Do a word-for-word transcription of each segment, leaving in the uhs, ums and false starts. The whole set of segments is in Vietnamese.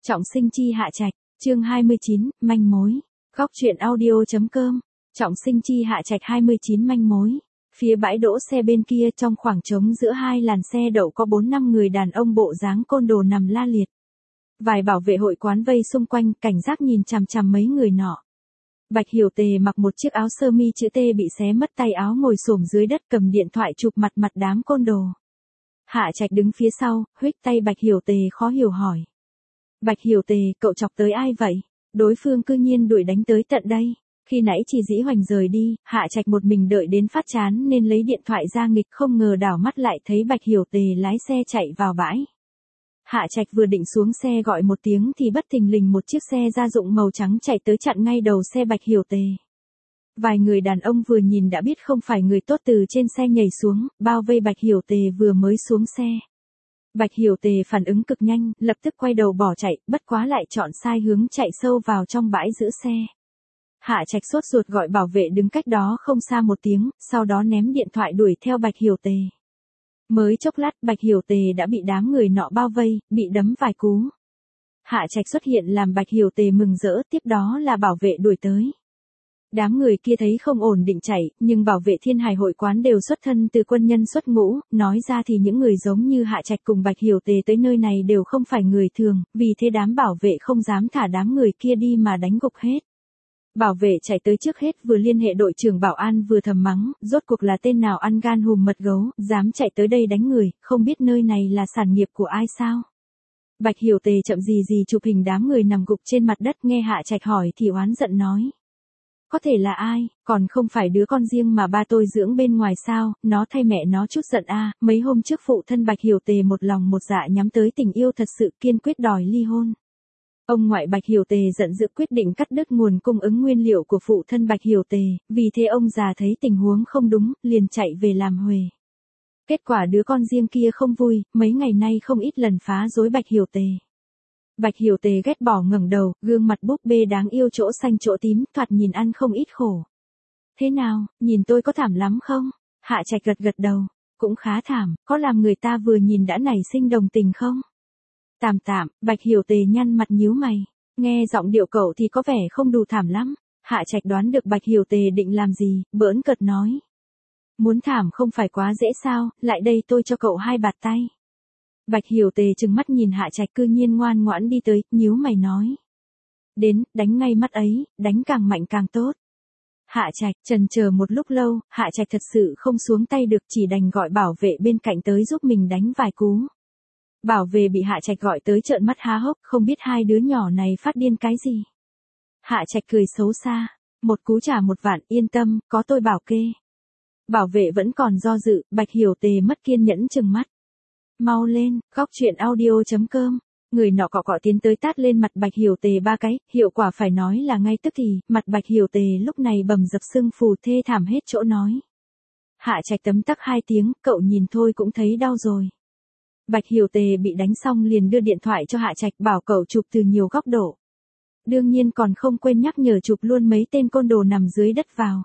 Trọng sinh chi Hạ Trạch, chương hai mươi chín, manh mối. Góc truyện audio.com. Trọng sinh chi Hạ Trạch hai mươi chín manh mối. Phía bãi đỗ xe bên kia trong khoảng trống giữa hai làn xe đậu có bốn năm người đàn ông bộ dáng côn đồ nằm la liệt. Vài bảo vệ hội quán vây xung quanh cảnh giác nhìn chằm chằm mấy người nọ. Bạch Hiểu Tề mặc một chiếc áo sơ mi chữ T bị xé mất tay áo ngồi xổm dưới đất cầm điện thoại chụp mặt mặt đám côn đồ. Hạ Trạch đứng phía sau, huých tay Bạch Hiểu Tề khó hiểu hỏi. Bạch Hiểu Tề, cậu chọc tới ai vậy? Đối phương cư nhiên đuổi đánh tới tận đây. Khi nãy chỉ Dĩ Hoành rời đi, Hạ Trạch một mình đợi đến phát chán nên lấy điện thoại ra nghịch, không ngờ đảo mắt lại thấy Bạch Hiểu Tề lái xe chạy vào bãi. Hạ Trạch vừa định xuống xe gọi một tiếng thì bất thình lình một chiếc xe gia dụng màu trắng chạy tới chặn ngay đầu xe Bạch Hiểu Tề. Vài người đàn ông vừa nhìn đã biết không phải người tốt từ trên xe nhảy xuống, bao vây Bạch Hiểu Tề vừa mới xuống xe. Bạch Hiểu Tề phản ứng cực nhanh, lập tức quay đầu bỏ chạy, bất quá lại chọn sai hướng chạy sâu vào trong bãi giữ xe. Hạ Trạch sốt ruột gọi bảo vệ đứng cách đó không xa một tiếng, sau đó ném điện thoại đuổi theo Bạch Hiểu Tề. Mới chốc lát Bạch Hiểu Tề đã bị đám người nọ bao vây, bị đấm vài cú. Hạ Trạch xuất hiện làm Bạch Hiểu Tề mừng rỡ, tiếp đó là bảo vệ đuổi tới. Đám người kia thấy không ổn định chạy, nhưng bảo vệ Thiên Hải hội quán đều xuất thân từ quân nhân xuất ngũ, nói ra thì những người giống như Hạ Trạch cùng Bạch Hiểu Tề tới nơi này đều không phải người thường, vì thế đám bảo vệ không dám thả đám người kia đi mà đánh gục hết. Bảo vệ chạy tới trước hết vừa liên hệ đội trưởng bảo an vừa thầm mắng, rốt cuộc là tên nào ăn gan hùm mật gấu, dám chạy tới đây đánh người, không biết nơi này là sản nghiệp của ai sao? Bạch Hiểu Tề chậm gì gì chụp hình đám người nằm gục trên mặt đất, nghe Hạ Trạch hỏi thì oán giận nói. Có thể là ai, còn không phải đứa con riêng mà ba tôi dưỡng bên ngoài sao, nó thay mẹ nó chút giận a. Mấy hôm trước phụ thân Bạch Hiểu Tề một lòng một dạ nhắm tới tình yêu thật sự, kiên quyết đòi ly hôn. Ông ngoại Bạch Hiểu Tề giận dữ quyết định cắt đứt nguồn cung ứng nguyên liệu của phụ thân Bạch Hiểu Tề, vì thế ông già thấy tình huống không đúng, liền chạy về làm huề. Kết quả đứa con riêng kia không vui, mấy ngày nay không ít lần phá rối Bạch Hiểu Tề. Bạch Hiểu Tề ghét bỏ ngẩng đầu, gương mặt búp bê đáng yêu chỗ xanh chỗ tím, thoạt nhìn ăn không ít khổ. Thế nào, nhìn tôi có thảm lắm không? Hạ Trạch gật gật đầu, cũng khá thảm, có làm người ta vừa nhìn đã nảy sinh đồng tình không? Tạm tạm, Bạch Hiểu Tề nhăn mặt nhíu mày, nghe giọng điệu cậu thì có vẻ không đủ thảm lắm. Hạ Trạch đoán được Bạch Hiểu Tề định làm gì, bỡn cợt nói. Muốn thảm không phải quá dễ sao, lại đây tôi cho cậu hai bạt tay. Bạch Hiểu Tề trừng mắt nhìn Hạ Trạch cư nhiên ngoan ngoãn đi tới, nhíu mày nói. Đến, đánh ngay mắt ấy, đánh càng mạnh càng tốt. Hạ Trạch chần chờ một lúc lâu, Hạ Trạch thật sự không xuống tay được, chỉ đành gọi bảo vệ bên cạnh tới giúp mình đánh vài cú. Bảo vệ bị Hạ Trạch gọi tới trợn mắt há hốc, không biết hai đứa nhỏ này phát điên cái gì. Hạ Trạch cười xấu xa, một cú trả một vạn, yên tâm, có tôi bảo kê. Bảo vệ vẫn còn do dự, Bạch Hiểu Tề mất kiên nhẫn trừng mắt. Mau lên, góc truyện audio.com. Người nọ cọ cọ tiến tới tát lên mặt Bạch Hiểu Tề ba cái, hiệu quả phải nói là ngay tức thì, mặt Bạch Hiểu Tề lúc này bầm dập sưng phù thê thảm hết chỗ nói. Hạ Trạch tấm tắc hai tiếng, cậu nhìn thôi cũng thấy đau rồi. Bạch Hiểu Tề bị đánh xong liền đưa điện thoại cho Hạ Trạch bảo cậu chụp từ nhiều góc độ. Đương nhiên còn không quên nhắc nhở chụp luôn mấy tên côn đồ nằm dưới đất vào.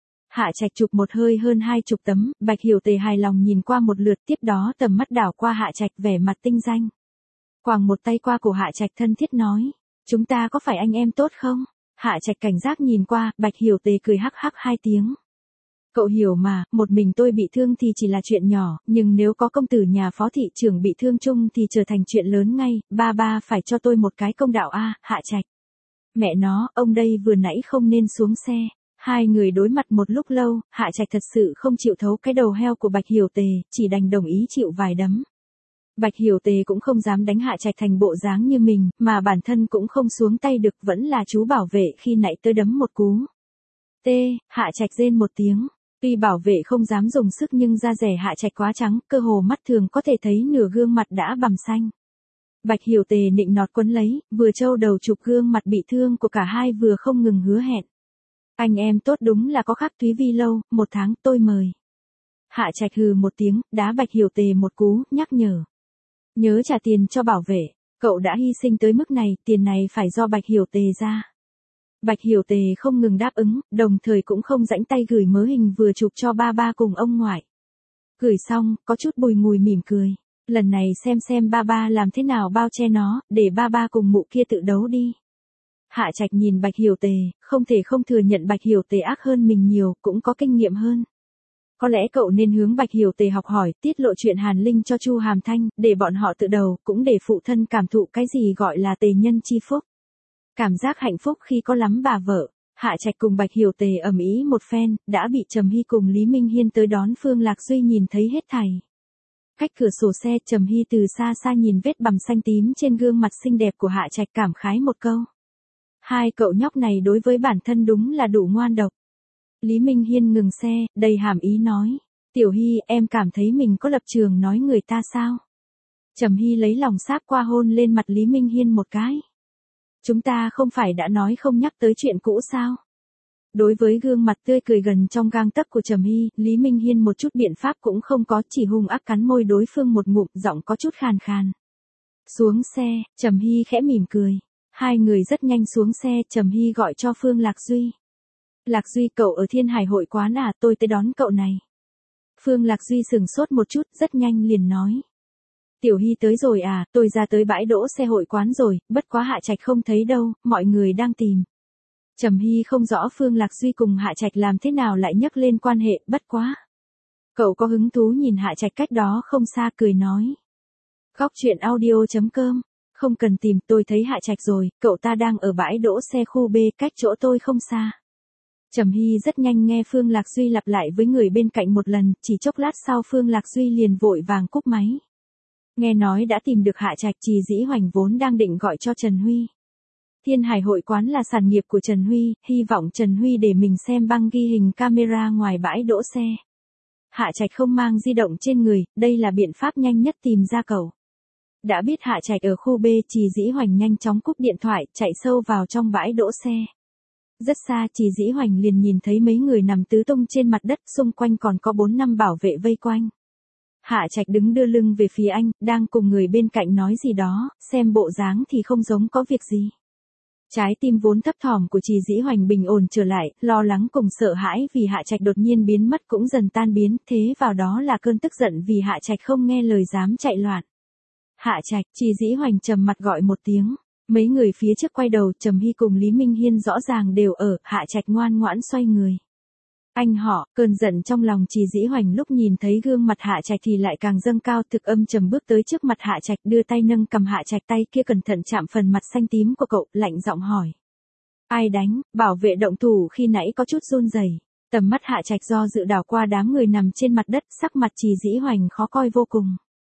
Hạ Trạch chụp một hơi hơn hai chục tấm, Bạch Hiểu Tề hài lòng nhìn qua một lượt, tiếp đó tầm mắt đảo qua Hạ Trạch vẻ mặt tinh danh. Quàng một tay qua cổ Hạ Trạch thân thiết nói, chúng ta có phải anh em tốt không? Hạ Trạch cảnh giác nhìn qua, Bạch Hiểu Tề cười hắc hắc hai tiếng. Cậu hiểu mà, một mình tôi bị thương thì chỉ là chuyện nhỏ, nhưng nếu có công tử nhà phó thị trưởng bị thương chung thì trở thành chuyện lớn ngay, ba ba phải cho tôi một cái công đạo a. Hạ Trạch. Mẹ nó, ông đây vừa nãy không nên xuống xe. Hai người đối mặt một lúc lâu, Hạ Trạch thật sự không chịu thấu cái đầu heo của Bạch Hiểu Tề, chỉ đành đồng ý chịu vài đấm. Bạch Hiểu Tề cũng không dám đánh Hạ Trạch thành bộ dáng như mình, mà bản thân cũng không xuống tay được, vẫn là chú bảo vệ khi nãy tới đấm một cú. T, Hạ Trạch rên một tiếng. Tuy bảo vệ không dám dùng sức nhưng da rẻ Hạ Trạch quá trắng, cơ hồ mắt thường có thể thấy nửa gương mặt đã bằm xanh. Bạch Hiểu Tề nịnh nọt quấn lấy, vừa trâu đầu chụp gương mặt bị thương của cả hai vừa không ngừng hứa hẹn. Anh em tốt đúng là có khác Thúy Vi lâu, một tháng tôi mời. Hạ Trạch hừ một tiếng, đá Bạch Hiểu Tề một cú, nhắc nhở. Nhớ trả tiền cho bảo vệ, cậu đã hy sinh tới mức này, tiền này phải do Bạch Hiểu Tề ra. Bạch Hiểu Tề không ngừng đáp ứng, đồng thời cũng không rãnh tay gửi mớ hình vừa chụp cho ba ba cùng ông ngoại. Gửi xong, có chút bùi ngùi mỉm cười. Lần này xem xem ba ba làm thế nào bao che nó, để ba ba cùng mụ kia tự đấu đi. Hạ Trạch nhìn Bạch Hiểu Tề, không thể không thừa nhận Bạch Hiểu Tề ác hơn mình nhiều, cũng có kinh nghiệm hơn. Có lẽ cậu nên hướng Bạch Hiểu Tề học hỏi, tiết lộ chuyện Hàn Linh cho Chu Hàm Thanh, để bọn họ tự đầu, cũng để phụ thân cảm thụ cái gì gọi là tề nhân chi phúc. Cảm giác hạnh phúc khi có lắm bà vợ. Hạ Trạch cùng Bạch Hiểu Tề ầm ĩ một phen, đã bị Trầm Hy cùng Lý Minh Hiên tới đón. Phương Lạc Duy nhìn thấy hết thảy. Cách cửa sổ xe, Trầm Hy từ xa xa nhìn vết bầm xanh tím trên gương mặt xinh đẹp của Hạ Trạch, cảm khái một câu. Hai cậu nhóc này đối với bản thân đúng là đủ ngoan độc. Lý Minh Hiên ngừng xe, đầy hàm ý nói. Tiểu Hy, em cảm thấy mình có lập trường nói người ta sao? Trầm Hy lấy lòng sáp qua hôn lên mặt Lý Minh Hiên một cái. Chúng ta không phải đã nói không nhắc tới chuyện cũ sao? Đối với gương mặt tươi cười gần trong gang tấc của Trầm Hy, Lý Minh Hiên một chút biện pháp cũng không có, chỉ hung ác cắn môi đối phương một ngụm, giọng có chút khàn khàn. Xuống xe, Trầm Hy khẽ mỉm cười. Hai người rất nhanh xuống xe, Trầm Hy gọi cho Phương Lạc Duy. Lạc Duy, cậu ở Thiên Hải hội quán à, tôi tới đón cậu này. Phương Lạc Duy sừng sốt một chút, rất nhanh liền nói. Tiểu Hy tới rồi à, tôi ra tới bãi đỗ xe hội quán rồi, bất quá Hạ Trạch không thấy đâu, mọi người đang tìm. Trầm Hy không rõ Phương Lạc Duy cùng Hạ Trạch làm thế nào lại nhắc lên quan hệ, bất quá. Cậu có hứng thú nhìn Hạ Trạch cách đó không xa, cười nói. Góc truyện audio chấm com, không cần tìm, tôi thấy Hạ Trạch rồi, cậu ta đang ở bãi đỗ xe khu B, cách chỗ tôi không xa. Trầm Hy rất nhanh nghe Phương Lạc Duy lặp lại với người bên cạnh một lần, chỉ chốc lát sau Phương Lạc Duy liền vội vàng cúp máy. Nghe nói đã tìm được Hạ Trạch, Trì Dĩ Hoành vốn đang định gọi cho Trần Huy. Thiên Hải hội quán là sản nghiệp của Trần Huy, hy vọng Trần Huy để mình xem băng ghi hình camera ngoài bãi đỗ xe. Hạ Trạch không mang di động trên người, đây là biện pháp nhanh nhất tìm ra cậu. Đã biết Hạ Trạch ở khu B, Trì Dĩ Hoành nhanh chóng cúp điện thoại, chạy sâu vào trong bãi đỗ xe. Rất xa, Trì Dĩ Hoành liền nhìn thấy mấy người nằm tứ tung trên mặt đất, xung quanh còn có bốn năm bảo vệ vây quanh. Hạ Trạch đứng đưa lưng về phía anh, đang cùng người bên cạnh nói gì đó, xem bộ dáng thì không giống có việc gì. Trái tim vốn thấp thỏm của Trì Dĩ Hoành bình ổn trở lại, lo lắng cùng sợ hãi vì Hạ Trạch đột nhiên biến mất cũng dần tan biến, thế vào đó là cơn tức giận vì Hạ Trạch không nghe lời dám chạy loạn. Hạ Trạch, Trì Dĩ Hoành trầm mặt gọi một tiếng. Mấy người phía trước quay đầu, Trầm Hy cùng Lý Minh Hiên rõ ràng đều ở, Hạ Trạch ngoan ngoãn xoay người. Anh họ, cơn giận trong lòng Trì Dĩ Hoành lúc nhìn thấy gương mặt Hạ Trạch thì lại càng dâng cao, thực âm trầm bước tới trước mặt Hạ Trạch, đưa tay nâng cầm Hạ Trạch, tay kia cẩn thận chạm phần mặt xanh tím của cậu, lạnh giọng hỏi. Ai đánh? Bảo vệ động thủ khi nãy có chút run rẩy. Tầm mắt Hạ Trạch do dự đảo qua đám người nằm trên mặt đất, sắc mặt Trì Dĩ Hoành khó coi vô cùng.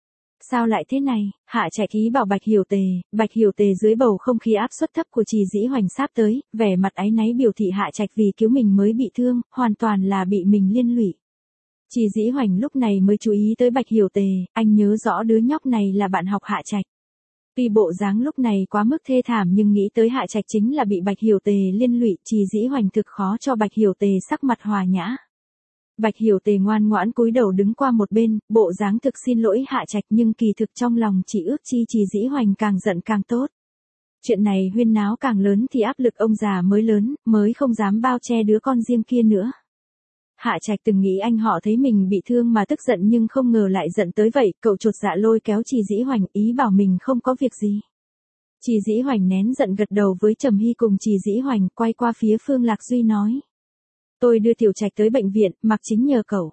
Sao lại thế này? Hạ Trạch ý bảo Bạch Hiểu Tề, Bạch Hiểu Tề dưới bầu không khí áp suất thấp của Trì Dĩ Hoành sáp tới, vẻ mặt áy náy biểu thị Hạ Trạch vì cứu mình mới bị thương, hoàn toàn là bị mình liên lụy. Trì Dĩ Hoành lúc này mới chú ý tới Bạch Hiểu Tề, anh nhớ rõ đứa nhóc này là bạn học Hạ Trạch. Tuy bộ dáng lúc này quá mức thê thảm nhưng nghĩ tới Hạ Trạch chính là bị Bạch Hiểu Tề liên lụy, Trì Dĩ Hoành thực khó cho Bạch Hiểu Tề sắc mặt hòa nhã. Bạch Hiểu Tề ngoan ngoãn cúi đầu đứng qua một bên, bộ dáng thực xin lỗi Hạ Trạch nhưng kỳ thực trong lòng chỉ ước chi Trì Dĩ Hoành càng giận càng tốt. Chuyện này huyên náo càng lớn thì áp lực ông già mới lớn, mới không dám bao che đứa con riêng kia nữa. Hạ Trạch từng nghĩ anh họ thấy mình bị thương mà tức giận nhưng không ngờ lại giận tới vậy, cậu chột dạ lôi kéo Trì Dĩ Hoành ý bảo mình không có việc gì. Trì Dĩ Hoành nén giận gật đầu với Trầm Hy cùng Trì Dĩ Hoành, quay qua phía Phương Lạc Duy nói. Tôi đưa Tiểu Trạch tới bệnh viện, Mặc Chính nhờ cậu.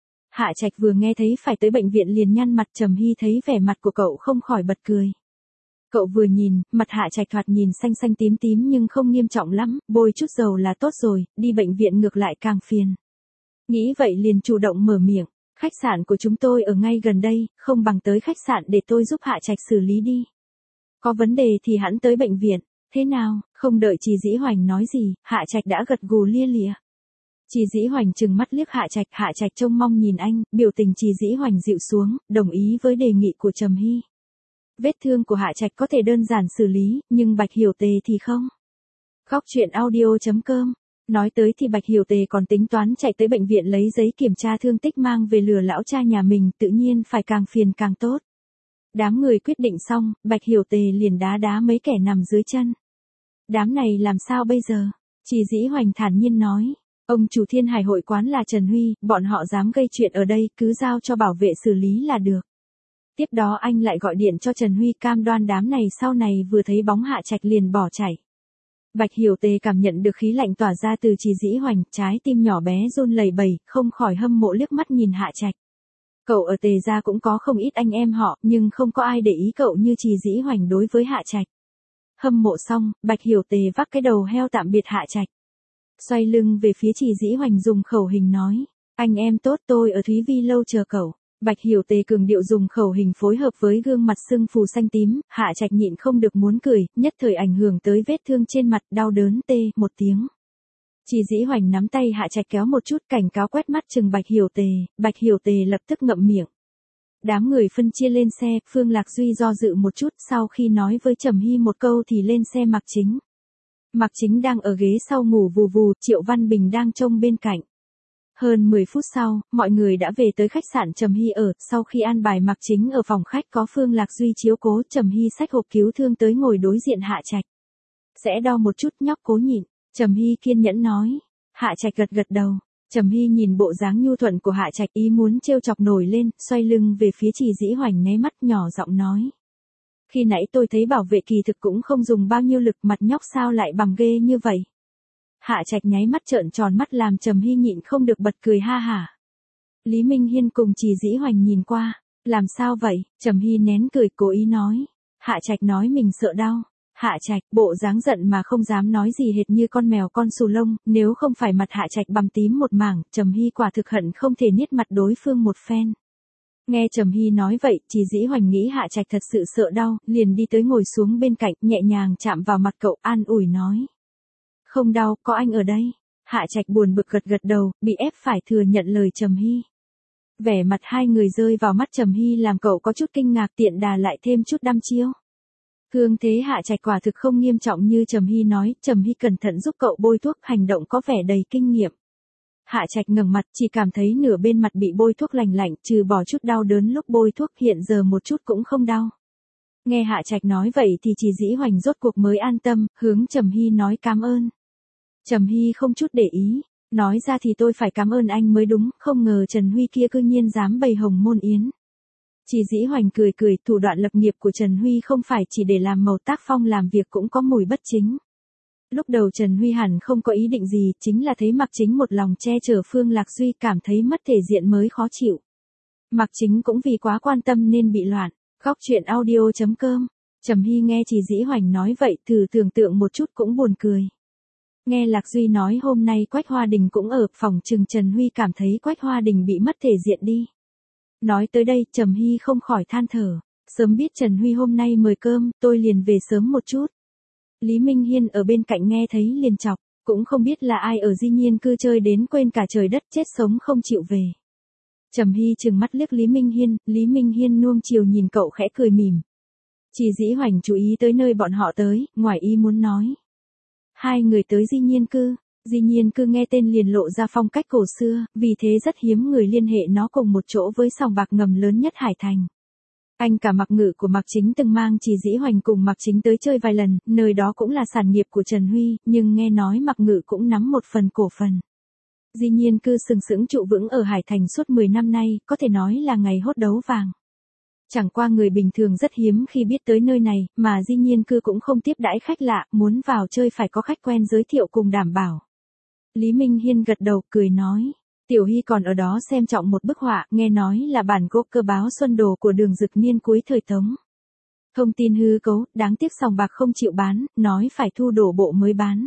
Hạ Trạch vừa nghe thấy phải tới bệnh viện liền nhăn mặt, Trầm Hy thấy vẻ mặt của cậu không khỏi bật cười. Cậu vừa nhìn, mặt Hạ Trạch thoạt nhìn xanh xanh tím tím nhưng không nghiêm trọng lắm, bôi chút dầu là tốt rồi, đi bệnh viện ngược lại càng phiền. Nghĩ vậy liền chủ động mở miệng, khách sạn của chúng tôi ở ngay gần đây, không bằng tới khách sạn để tôi giúp Hạ Trạch xử lý đi. Có vấn đề thì hẵng tới bệnh viện, thế nào? Không đợi Trì Dĩ Hoành nói gì, Hạ Trạch đã gật gù lia lịa. Trì Dĩ Hoành trừng mắt liếc Hạ Trạch, Hạ Trạch trông mong nhìn anh, biểu tình Trì Dĩ Hoành dịu xuống, đồng ý với đề nghị của Trầm Hy. Vết thương của Hạ Trạch có thể đơn giản xử lý, nhưng Bạch Hiểu Tề thì không. Góc truyện audio chấm com. Nói tới thì Bạch Hiểu Tề còn tính toán chạy tới bệnh viện lấy giấy kiểm tra thương tích mang về lừa lão cha nhà mình, tự nhiên phải càng phiền càng tốt. Đám người quyết định xong, Bạch Hiểu Tề liền đá đá mấy kẻ nằm dưới chân. Đám này làm sao bây giờ? Trì Dĩ Hoành thản nhiên nói. Ông chủ Thiên Hải hội quán là Trần Huy, bọn họ dám gây chuyện ở đây, cứ giao cho bảo vệ xử lý là được. Tiếp đó anh lại gọi điện cho Trần Huy cam đoan đám này sau này vừa thấy bóng Hạ Trạch liền bỏ chạy. Bạch Hiểu Tề cảm nhận được khí lạnh tỏa ra từ Trì Dĩ Hoành, trái tim nhỏ bé run lẩy bẩy, không khỏi hâm mộ liếc mắt nhìn Hạ Trạch. Cậu ở Tề gia cũng có không ít anh em họ, nhưng không có ai để ý cậu như Trì Dĩ Hoành đối với Hạ Trạch. Hâm mộ xong, Bạch Hiểu Tề vác cái đầu heo tạm biệt Hạ Trạch. Xoay lưng về phía Trì Dĩ Hoành dùng khẩu hình nói, anh em tốt, tôi ở Thúy Vi lâu chờ cậu. Bạch Hiểu Tề cường điệu dùng khẩu hình phối hợp với gương mặt sưng phù xanh tím, Hạ Trạch nhịn không được muốn cười, nhất thời ảnh hưởng tới vết thương trên mặt, đau đớn tê một tiếng. Trì Dĩ Hoành nắm tay Hạ Trạch kéo một chút, cảnh cáo quét mắt chừng Bạch Hiểu Tề, Bạch Hiểu Tề lập tức ngậm miệng. Đám người phân chia lên xe, Phương Lạc Duy do dự một chút, sau khi nói với Trầm Hy một câu thì lên xe Mạc Chính. Mạc Chính đang ở ghế sau ngủ vù vù, Triệu Văn Bình đang trông bên cạnh. Hơn mười phút sau, mọi người đã về tới khách sạn Trầm Hy ở, sau khi an bài Mạc Chính ở phòng khách có Phương Lạc Duy chiếu cố, Trầm Hy xách hộp cứu thương tới ngồi đối diện Hạ Trạch. Sẽ đau một chút, nhóc cố nhịn, Trầm Hy kiên nhẫn nói. Hạ Trạch gật gật đầu. Trầm Hy nhìn bộ dáng nhu thuận của Hạ Trạch, ý muốn trêu chọc nổi lên, xoay lưng về phía Trì Dĩ Hoành nháy mắt nhỏ giọng nói. Khi nãy tôi thấy bảo vệ kỳ thực cũng không dùng bao nhiêu lực, mặt nhóc sao lại bằng ghê như vậy. Hạ Trạch nháy mắt trợn tròn mắt làm Trầm Hy nhịn không được bật cười ha hả. Lý Minh Hiên cùng Trì Dĩ Hoành nhìn qua, làm sao vậy? Trầm Hy nén cười cố ý nói. Hạ Trạch nói mình sợ đau. Hạ Trạch, bộ dáng giận mà không dám nói gì hệt như con mèo con xù lông, nếu không phải mặt Hạ Trạch bầm tím một mảng, Trầm Hy quả thực hận không thể niết mặt đối phương một phen. Nghe Trầm Hy nói vậy, Trì Dĩ Hoành nghĩ Hạ Trạch thật sự sợ đau, liền đi tới ngồi xuống bên cạnh, nhẹ nhàng chạm vào mặt cậu, an ủi nói. Không đau, có anh ở đây. Hạ Trạch buồn bực gật gật đầu, bị ép phải thừa nhận lời Trầm Hy. Vẻ mặt hai người rơi vào mắt Trầm Hy làm cậu có chút kinh ngạc, tiện đà lại thêm chút đăm chiêu. Thương thế Hạ Trạch quả thực không nghiêm trọng như Trầm Hy nói, Trầm Hy cẩn thận giúp cậu bôi thuốc, hành động có vẻ đầy kinh nghiệm. Hạ Trạch ngẩng mặt, chỉ cảm thấy nửa bên mặt bị bôi thuốc lành lạnh, trừ bỏ chút đau đớn lúc bôi thuốc, hiện giờ một chút cũng không đau. Nghe Hạ Trạch nói vậy thì Trì Dĩ Hoành rốt cuộc mới an tâm, hướng Trầm Hy nói cảm ơn. Trầm Hy không chút để ý, nói ra thì tôi phải cảm ơn anh mới đúng, không ngờ Trần Huy kia cư nhiên dám bày hồng môn yến. Trì Dĩ Hoành cười cười, thủ đoạn lập nghiệp của Trần Huy không phải chỉ để làm màu tác phong làm việc cũng có mùi bất chính. Lúc đầu Trần Huy hẳn không có ý định gì, chính là thấy Mạc Chính một lòng che chở Phương Lạc Duy cảm thấy mất thể diện mới khó chịu. Mạc Chính cũng vì quá quan tâm nên bị loạn. Góc truyện audio chấm com. Trầm Hy nghe Trì Dĩ Hoành nói vậy, thử tưởng tượng một chút cũng buồn cười. Nghe Lạc Duy nói hôm nay Quách Hoa Đình cũng ở phòng, chừng Trần Huy cảm thấy Quách Hoa Đình bị mất thể diện đi. Nói tới đây, Trầm Hy không khỏi than thở, sớm biết Trần Huy hôm nay mời cơm, tôi liền về sớm một chút. Lý Minh Hiên ở bên cạnh nghe thấy liền chọc, cũng không biết là ai ở Di Nhiên cư chơi đến quên cả trời đất, chết sống không chịu về. Trầm Hy trừng mắt liếc Lý Minh Hiên, Lý Minh Hiên nuông chiều nhìn cậu khẽ cười mỉm. Trì Dĩ Hoành chú ý tới nơi bọn họ tới, ngoài ý muốn nói. Hai người tới Di Nhiên cư. Di Nhiên cư nghe tên liền lộ ra phong cách cổ xưa, vì thế rất hiếm người liên hệ nó cùng một chỗ với sòng bạc ngầm lớn nhất Hải Thành. Anh cả Mạc Ngự của Mạc Chính từng mang Trì Dĩ Hoành cùng Mạc Chính tới chơi vài lần, nơi đó cũng là sản nghiệp của Trần Huy, nhưng nghe nói Mạc Ngự cũng nắm một phần cổ phần. Di Nhiên cư sừng sững trụ vững ở Hải Thành suốt mười năm nay, có thể nói là ngày hốt đấu vàng. Chẳng qua người bình thường rất hiếm khi biết tới nơi này, mà Di Nhiên cư cũng không tiếp đãi khách lạ, muốn vào chơi phải có khách quen giới thiệu cùng đảm bảo. Lý Minh Hiên gật đầu cười nói, Tiểu Hy còn ở đó xem trọng một bức họa, nghe nói là bản gốc cơ báo Xuân Đồ của Đường Dực Niên cuối thời Tống. Thông tin hư cấu, đáng tiếc sòng bạc không chịu bán, nói phải thu đổ bộ mới bán.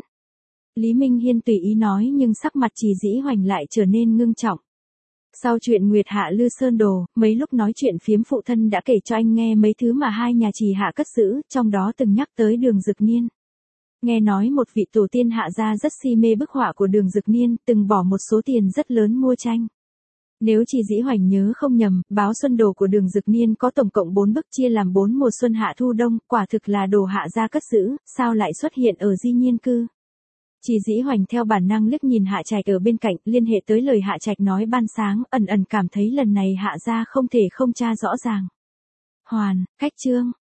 Lý Minh Hiên tùy ý nói nhưng sắc mặt Trì Dĩ Hoành lại trở nên ngưng trọng. Sau chuyện Nguyệt Hạ Lư Sơn Đồ, mấy lúc nói chuyện phiếm phụ thân đã kể cho anh nghe mấy thứ mà hai nhà Trì Hạ cất giữ, trong đó từng nhắc tới Đường Dực Niên. Nghe nói một vị tổ tiên Hạ gia rất si mê bức họa của Đường Dực Niên, từng bỏ một số tiền rất lớn mua tranh. Nếu Trì Dĩ Hoành nhớ không nhầm, báo Xuân Đồ của Đường Dực Niên có tổng cộng bốn bức chia làm bốn mùa xuân hạ thu đông, quả thực là đồ Hạ gia cất giữ, sao lại xuất hiện ở Di Nhiên cư. Trì Dĩ Hoành theo bản năng liếc nhìn Hạ Trạch ở bên cạnh, liên hệ tới lời Hạ Trạch nói ban sáng, ẩn ẩn cảm thấy lần này Hạ gia không thể không tra rõ ràng. Hoàn, cách chương.